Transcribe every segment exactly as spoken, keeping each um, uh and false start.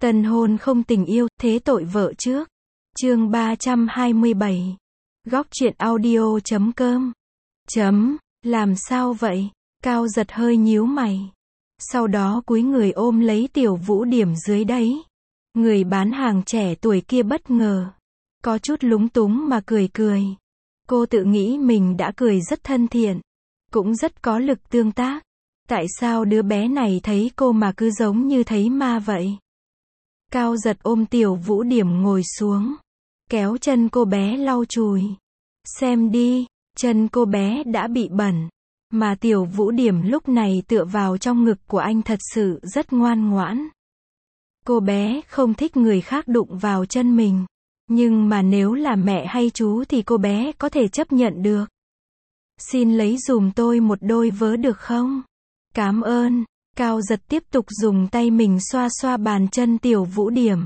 Tân hôn không tình yêu, thế tội vợ trước. Chương ba trăm hai mươi bảy. Góc truyện audio chấm com. Chấm, làm sao vậy? Cao giật hơi nhíu mày. Sau đó cúi người ôm lấy Tiểu Vũ Điểm dưới đấy. Người bán hàng trẻ tuổi kia bất ngờ. Có chút lúng túng mà cười cười. Cô tự nghĩ mình đã cười rất thân thiện. Cũng rất có lực tương tác. Tại sao đứa bé này thấy cô mà cứ giống như thấy ma vậy? Cao giật ôm Tiểu Vũ Điểm ngồi xuống. Kéo chân cô bé lau chùi. Xem đi, chân cô bé đã bị bẩn. Mà Tiểu Vũ Điểm lúc này tựa vào trong ngực của anh thật sự rất ngoan ngoãn. Cô bé không thích người khác đụng vào chân mình. Nhưng mà nếu là mẹ hay chú thì cô bé có thể chấp nhận được. Xin lấy dùm tôi một đôi vớ được không? Cảm ơn. Cao giật tiếp tục dùng tay mình xoa xoa bàn chân Tiểu Vũ Điểm.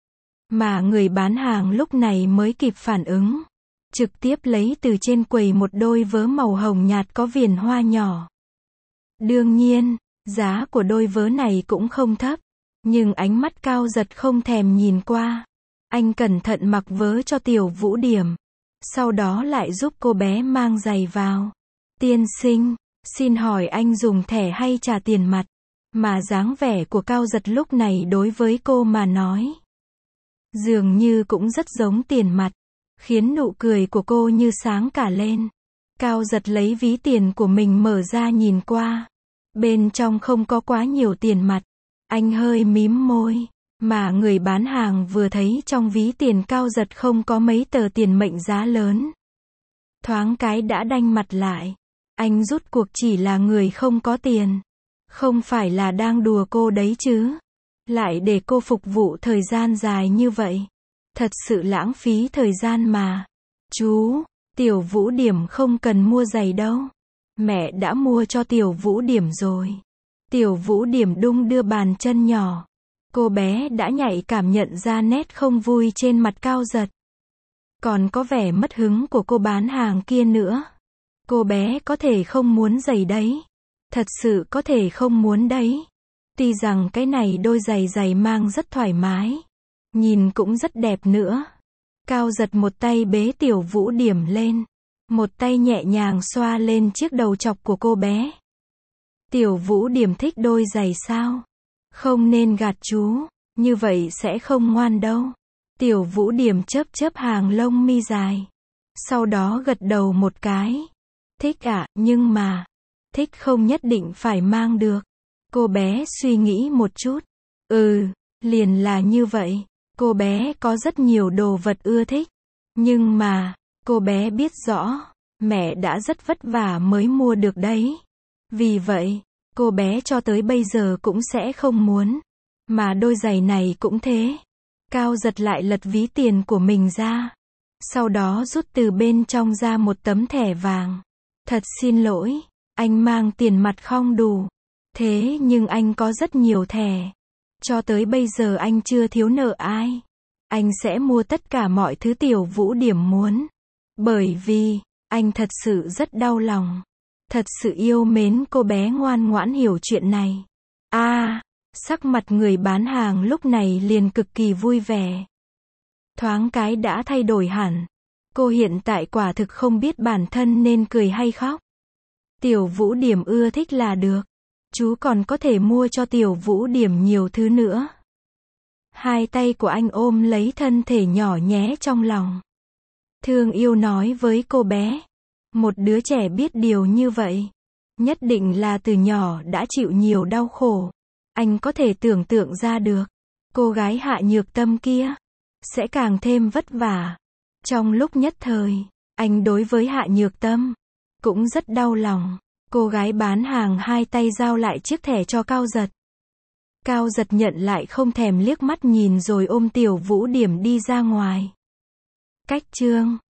Mà người bán hàng lúc này mới kịp phản ứng. Trực tiếp lấy từ trên quầy một đôi vớ màu hồng nhạt có viền hoa nhỏ. Đương nhiên, giá của đôi vớ này cũng không thấp. Nhưng ánh mắt Cao giật không thèm nhìn qua. Anh cẩn thận mặc vớ cho Tiểu Vũ Điểm. Sau đó lại giúp cô bé mang giày vào. Tiên sinh, xin hỏi anh dùng thẻ hay trả tiền mặt? Mà dáng vẻ của Cao giật lúc này đối với cô mà nói. Dường như cũng rất giống tiền mặt. Khiến nụ cười của cô như sáng cả lên. Cao giật lấy ví tiền của mình mở ra nhìn qua. Bên trong không có quá nhiều tiền mặt. Anh hơi mím môi. Mà người bán hàng vừa thấy trong ví tiền Cao giật không có mấy tờ tiền mệnh giá lớn. Thoáng cái đã đanh mặt lại. Anh rút cuộc chỉ là người không có tiền. Không phải là đang đùa cô đấy chứ. Lại để cô phục vụ thời gian dài như vậy. Thật sự lãng phí thời gian mà. Chú, Tiểu Vũ Điểm không cần mua giày đâu. Mẹ đã mua cho Tiểu Vũ Điểm rồi. Tiểu Vũ Điểm đung đưa bàn chân nhỏ. Cô bé đã nhạy cảm nhận ra nét không vui trên mặt Cao giật. Còn có vẻ mất hứng của cô bán hàng kia nữa. Cô bé có thể không muốn giày đấy. Thật sự có thể không muốn đấy. Tuy rằng cái này đôi giày giày mang rất thoải mái. Nhìn cũng rất đẹp nữa. Cao giật một tay bế Tiểu Vũ Điểm lên. Một tay nhẹ nhàng xoa lên chiếc đầu chọc của cô bé. Tiểu Vũ Điểm thích đôi giày sao? Không nên gạt chú. Như vậy sẽ không ngoan đâu. Tiểu Vũ Điểm chớp chớp hàng lông mi dài. Sau đó gật đầu một cái. Thích ạ, à, nhưng mà. Thích không nhất định phải mang được. Cô bé suy nghĩ một chút. Ừ, liền là như vậy. Cô bé có rất nhiều đồ vật ưa thích. Nhưng mà, cô bé biết rõ, mẹ đã rất vất vả mới mua được đấy. Vì vậy, cô bé cho tới bây giờ cũng sẽ không muốn. Mà đôi giày này cũng thế. Cao giật lại lật ví tiền của mình ra. Sau đó rút từ bên trong ra một tấm thẻ vàng. Thật xin lỗi, anh mang tiền mặt không đủ. Thế nhưng anh có rất nhiều thẻ. Cho tới bây giờ anh chưa thiếu nợ ai. Anh sẽ mua tất cả mọi thứ Tiểu Vũ Điểm muốn. Bởi vì, anh thật sự rất đau lòng. Thật sự yêu mến cô bé ngoan ngoãn hiểu chuyện này. À, sắc mặt người bán hàng lúc này liền cực kỳ vui vẻ. Thoáng cái đã thay đổi hẳn. Cô hiện tại quả thực không biết bản thân nên cười hay khóc. Tiểu Vũ Điểm ưa thích là được. Chú còn có thể mua cho Tiểu Vũ Điểm nhiều thứ nữa. Hai tay của anh ôm lấy thân thể nhỏ nhé trong lòng. Thương yêu nói với cô bé. Một đứa trẻ biết điều như vậy. Nhất định là từ nhỏ đã chịu nhiều đau khổ. Anh có thể tưởng tượng ra được. Cô gái Hạ Nhược Tâm kia. Sẽ càng thêm vất vả. Trong lúc nhất thời. Anh đối với Hạ Nhược Tâm. Cũng rất đau lòng. Cô gái bán hàng hai tay giao lại chiếc thẻ cho Cao giật. Cao giật nhận lại không thèm liếc mắt nhìn rồi ôm Tiểu Vũ Điểm đi ra ngoài. Cách chương